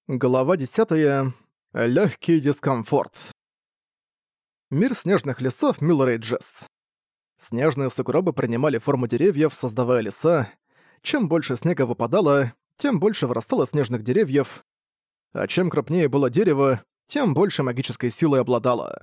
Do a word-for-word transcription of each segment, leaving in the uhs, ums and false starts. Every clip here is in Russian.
Глава десятая. Лёгкий дискомфорт. Мир снежных лесов Милрейджес. Снежные сугробы принимали форму деревьев, создавая леса. Чем больше снега выпадало, тем больше вырастало снежных деревьев. А чем крупнее было дерево, тем больше магической силой обладало.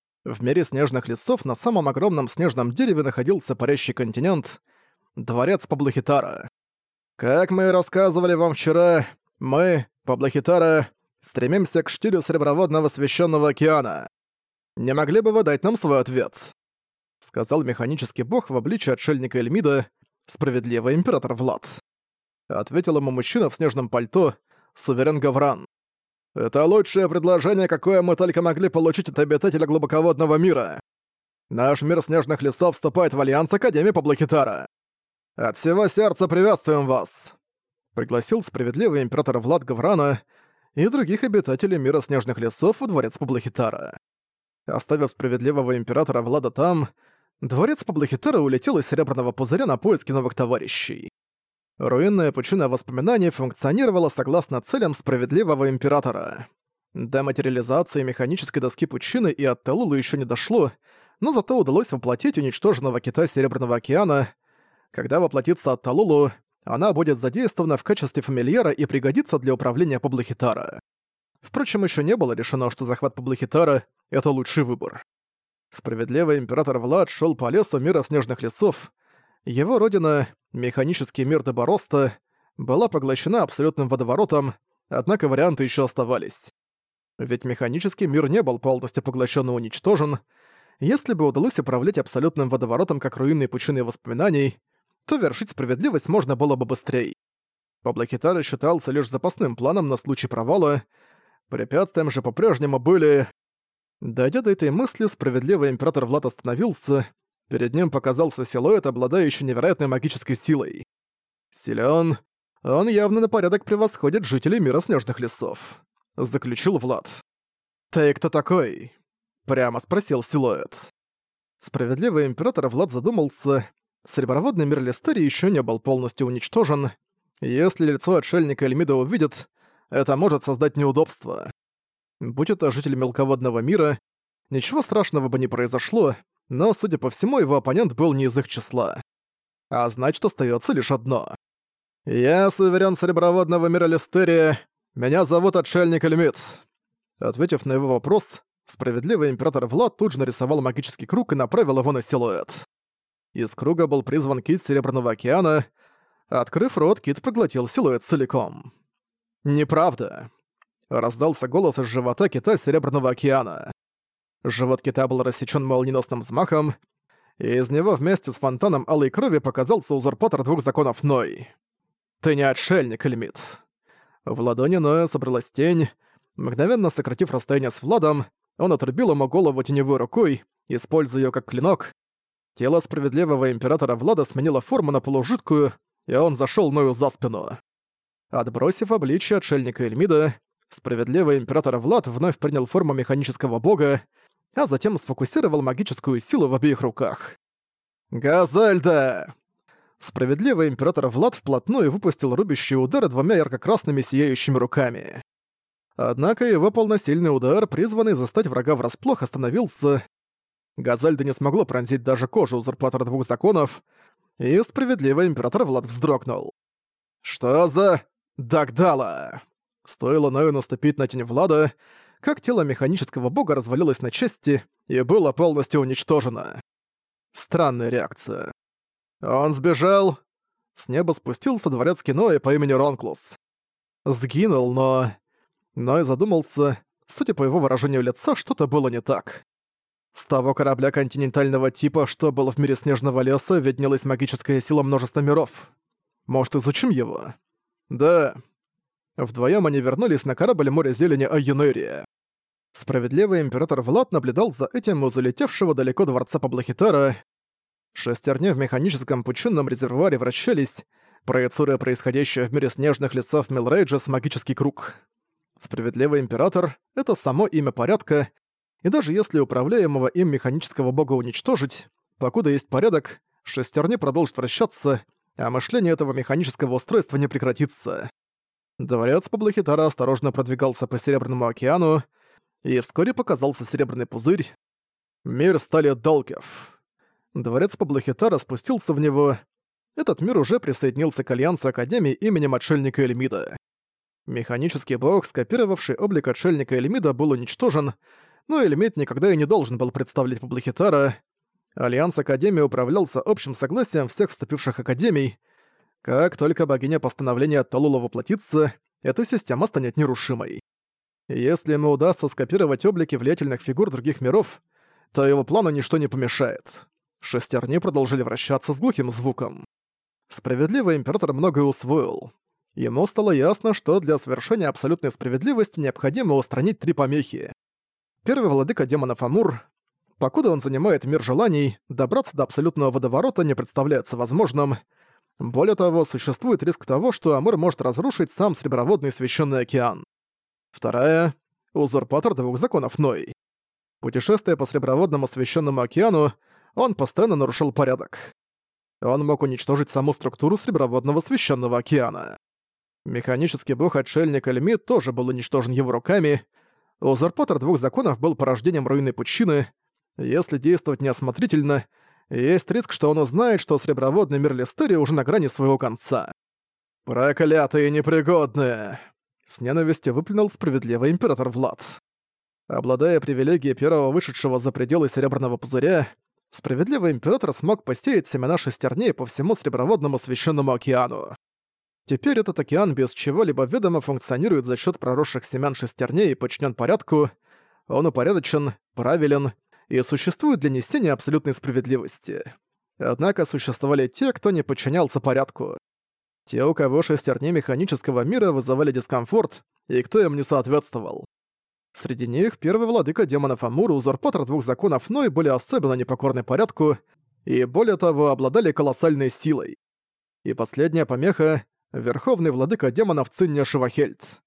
В мире снежных лесов на самом огромном снежном дереве находился парящий континент — дворец Паблохитара. Как мы и рассказывали вам вчера, мы, Паблохитара, стремимся к штилю Среброводного Священного Океана. Не могли бы вы дать нам свой ответ?» — сказал механический бог в обличии отшельника Эльмида, справедливый император Влад. Ответил ему мужчина в снежном пальто, суверен Гавран. «Это лучшее предложение, какое мы только могли получить от обитателя глубоководного мира. Наш мир снежных лесов вступает в альянс Академии Паблохитара. От всего сердца приветствуем вас!» Пригласил справедливый император Влад Гаврана и других обитателей мира снежных лесов во дворец Паблохитара. Оставив справедливого императора Влада там, дворец Паблохитара улетел из Серебряного пузыря на поиски новых товарищей. Руинная пучина воспоминаний функционировала согласно целям справедливого императора. До материализации механической доски пучины и от Талулу еще не дошло, но зато удалось воплотить уничтоженного кита Серебряного океана. Когда воплотится от Талулу, она будет задействована в качестве фамильяра и пригодится для управления Паблохитара. Впрочем, еще не было решено, что захват Паблохитара — это лучший выбор. Справедливый император Влад шел по лесу мира снежных лесов. Его родина, механический мир Дебороста, была поглощена абсолютным водоворотом, однако варианты еще оставались. Ведь механический мир не был полностью поглощен и уничтожен. Если бы удалось управлять абсолютным водоворотом как руинной пучиной воспоминаний, то вершить справедливость можно было бы быстрее. Паблохитара считался лишь запасным планом на случай провала, препятствием же по-прежнему были... Дойдя до этой мысли, справедливый император Влад остановился, перед ним показался силуэт, обладающий невероятной магической силой. Силён, он явно на порядок превосходит жителей мира снежных лесов, заключил Влад. «Ты кто такой?» — прямо спросил силуэт. Справедливый император Влад задумался. Среброводный мир Листерии еще не был полностью уничтожен. Если лицо отшельника Эльмида увидит, это может создать неудобства. Будь это житель мелководного мира, ничего страшного бы не произошло, но, судя по всему, его оппонент был не из их числа. А значит, остается лишь одно. «Я суверен Среброводного мира Листерия. Меня зовут отшельник Эльмид». Ответив на его вопрос, справедливый император Влад тут же нарисовал магический круг и направил его на силуэт. Из круга был призван кит Серебряного океана. Открыв рот, кит проглотил силуэт целиком. «Неправда!» — раздался голос из живота кита Серебряного океана. Живот кита был рассечен молниеносным взмахом, и из него вместе с фонтаном алой крови показался узурпатор двух законов Ной. «Ты не отшельник, Эльмид!» В ладони Ноя собралась тень. Мгновенно сократив расстояние с Владом, он отрубил ему голову теневой рукой, используя её как клинок. Тело справедливого императора Влада сменило форму на полужидкую, и он зашёл Ною за спину. Отбросив обличье отшельника Эльмида, справедливый император Влад вновь принял форму механического бога, а затем сфокусировал магическую силу в обеих руках. «Газельда!» Справедливый император Влад вплотную выпустил рубящие удары двумя ярко-красными сияющими руками. Однако его полносильный удар, призванный застать врага врасплох, остановился. Газельда не смогло пронзить даже кожу узурпатора двух законов, и справедливый император Влад вздрогнул. «Что за... Дагдала?» Стоило Ною наступить на тень Влада, как тело механического бога развалилось на части и было полностью уничтожено. Странная реакция. Он сбежал. С неба спустился дворецкий Ноя по имени Ронклус. Сгинул, но... Ной задумался, судя по его выражению лица, что-то было не так. С того корабля континентального типа, что было в мире Снежного леса, виднелась магическая сила множества миров. Может, изучим его? Да. Вдвоем они вернулись на корабль Море Зелени Айюнерия. Справедливый император Влад наблюдал за этим у залетевшего далеко дворца Паблохитара. Шестерни в механическом пучинном резервуаре вращались, проецируя происходящее в мире снежных лесов Милрейджес магический круг. Справедливый император — это само имя порядка, и даже если управляемого им механического бога уничтожить, покуда есть порядок, шестерни продолжат вращаться, а мышление этого механического устройства не прекратится. Дворец Паблохитара осторожно продвигался по Серебряному океану, и вскоре показался серебряный пузырь. Мир стали Долкев. Дворец Паблохитара спустился в него. Этот мир уже присоединился к Альянсу Академии именем Отшельника Эльмида. Механический бог, скопировавший облик Отшельника Эльмида, был уничтожен, но Эльмид никогда и не должен был представлять Паблохитара. Альянс Академии управлялся общим согласием всех вступивших Академий. Как только богиня постановления Талула воплотится, эта система станет нерушимой. Если ему удастся скопировать облики влиятельных фигур других миров, то его плану ничто не помешает. Шестерни продолжили вращаться с глухим звуком. Справедливый император многое усвоил. Ему стало ясно, что для совершения абсолютной справедливости необходимо устранить три помехи. Первый владыка демонов Амур. Покуда он занимает мир желаний, добраться до абсолютного водоворота не представляется возможным. Более того, существует риск того, что Амур может разрушить сам Среброводный Священный океан. Вторая — узурпатор двух законов Ной. Путешествуя по Среброводному Священному океану, он постоянно нарушал порядок. Он мог уничтожить саму структуру Среброводного Священного океана. Механический бог-отшельник Эльмид тоже был уничтожен его руками. Узурпатор двух законов был порождением руинной пучины. Если действовать неосмотрительно, есть риск, что он узнает, что Среброводный мир Листерии уже на грани своего конца. «Проклятые непригодные!» С ненавистью выплюнул справедливый император Влад. Обладая привилегией первого вышедшего за пределы Серебряного пузыря, справедливый император смог посеять семена шестерней по всему Среброводному Священному океану. Теперь этот океан без чего-либо ведомо функционирует за счет проросших семян шестерней и подчинен порядку. Он упорядочен, правилен и существует для несения абсолютной справедливости. Однако существовали те, кто не подчинялся порядку. Те, у кого шестерни механического мира вызывали дискомфорт, и кто им не соответствовал. Среди них первый владыка демонов Амур и узурпатор двух законов Ной были особенно непокорны порядку и, более того, обладали колоссальной силой. И последняя помеха — верховный владыка демонов Циння Шивахельц.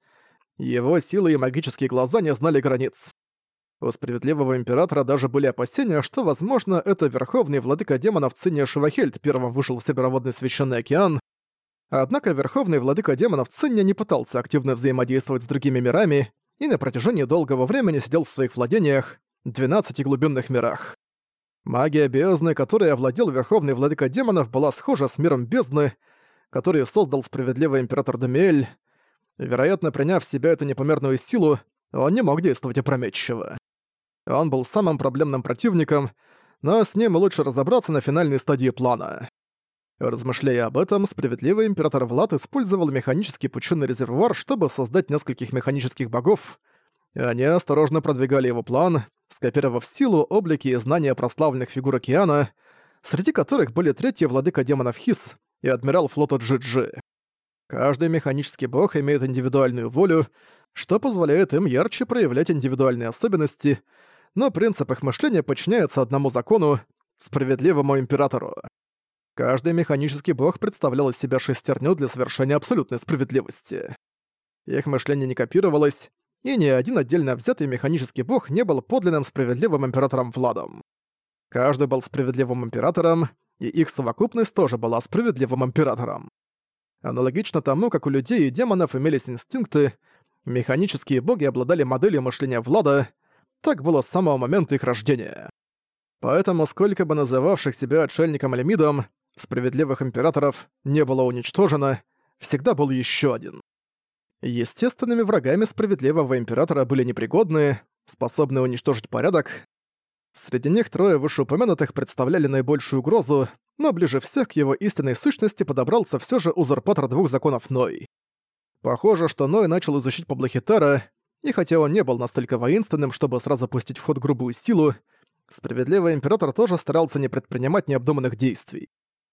Его силы и магические глаза не знали границ. У справедливого императора даже были опасения, что, возможно, это верховный владыка демонов Циння Шивахельд первым вышел в Североводный Священный океан. Однако верховный владыка демонов Циння не пытался активно взаимодействовать с другими мирами и на протяжении долгого времени сидел в своих владениях, двенадцати глубинных мирах. Магия бездны, которой овладел верховный владыка демонов, была схожа с миром бездны, который создал справедливый император Демиэль. Вероятно, приняв в себя эту непомерную силу, он не мог действовать опрометчиво. Он был самым проблемным противником, но с ним лучше разобраться на финальной стадии плана. Размышляя об этом, справедливый император Влад использовал механический пучинный резервуар, чтобы создать нескольких механических богов. Они осторожно продвигали его план, скопировав силу, облики и знания прославленных фигур океана, среди которых были третий владыка демонов Хис и адмирал флота Джи-Джи. Каждый механический бог имеет индивидуальную волю, что позволяет им ярче проявлять индивидуальные особенности, но принцип их мышления подчиняется одному закону — справедливому императору. Каждый механический бог представлял из себя шестерню для совершения абсолютной справедливости. Их мышление не копировалось, и ни один отдельно взятый механический бог не был подлинным справедливым императором Владом. Каждый был справедливым императором, и их совокупность тоже была справедливым императором. Аналогично тому, как у людей и демонов имелись инстинкты, механические боги обладали моделью мышления Влада, так было с самого момента их рождения. Поэтому сколько бы называвших себя отшельником Эльмидом, справедливых императоров не было уничтожено, всегда был еще один. Естественными врагами справедливого императора были непригодные, способные уничтожить порядок. Среди них трое вышеупомянутых представляли наибольшую угрозу, но ближе всех к его истинной сущности подобрался все же узурпатор двух законов Ной. Похоже, что Ной начал изучить Паблохитара, и хотя он не был настолько воинственным, чтобы сразу пустить в ход грубую силу, справедливый император тоже старался не предпринимать необдуманных действий.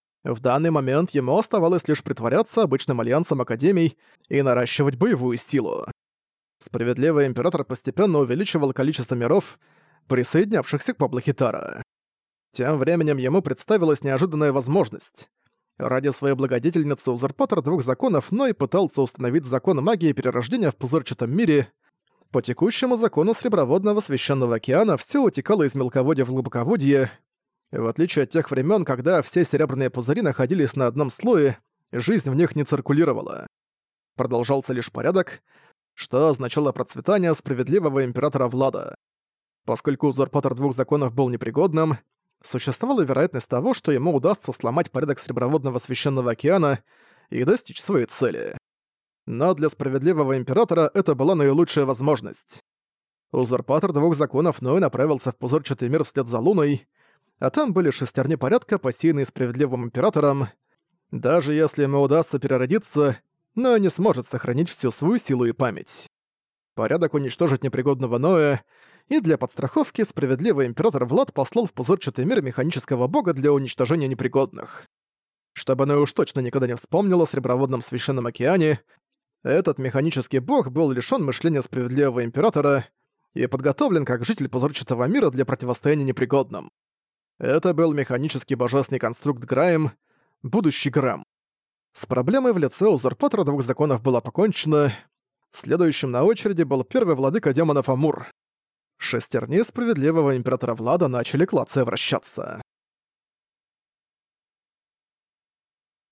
В данный момент ему оставалось лишь притворяться обычным альянсом академий и наращивать боевую силу. Справедливый император постепенно увеличивал количество миров, присоединявшихся к Паблохитара. Тем временем ему представилась неожиданная возможность. Ради своей благодетельницы узурпатор двух законов Ной пытался установить закон магии перерождения в пузырчатом мире. По текущему закону Среброводного Священного океана все утекало из мелководья в глубоководье. В отличие от тех времен, когда все серебряные пузыри находились на одном слое, жизнь в них не циркулировала. продолжался лишь порядок, что означало процветание справедливого императора Влада. Поскольку узурпатор двух законов был непригодным, существовала вероятность того, что ему удастся сломать порядок Среброводного Священного Океана и достичь своей цели. Но для справедливого императора это была наилучшая возможность. Узурпатор двух законов Ной направился в пузырчатый мир вслед за Луной, а там были шестерни порядка, посеянные справедливым императором. Даже если ему удастся переродиться, Ной не сможет сохранить всю свою силу и память. Порядок уничтожит непригодного Ноя, и для подстраховки справедливый император Влад послал в пузырчатый мир механического бога для уничтожения непригодных. Чтобы Ной уж точно никогда не вспомнил о Среброводном Священном Океане, этот механический бог был лишён мышления справедливого императора и подготовлен как житель пузырчатого мира для противостояния непригодным. Это был механический божественный конструкт Граем, будущий Грэм. С проблемой в лице узурпатора двух законов было покончено. Следующим на очереди был первый владыка демонов Амур. Шестерни справедливого императора Влада начали клацая вращаться.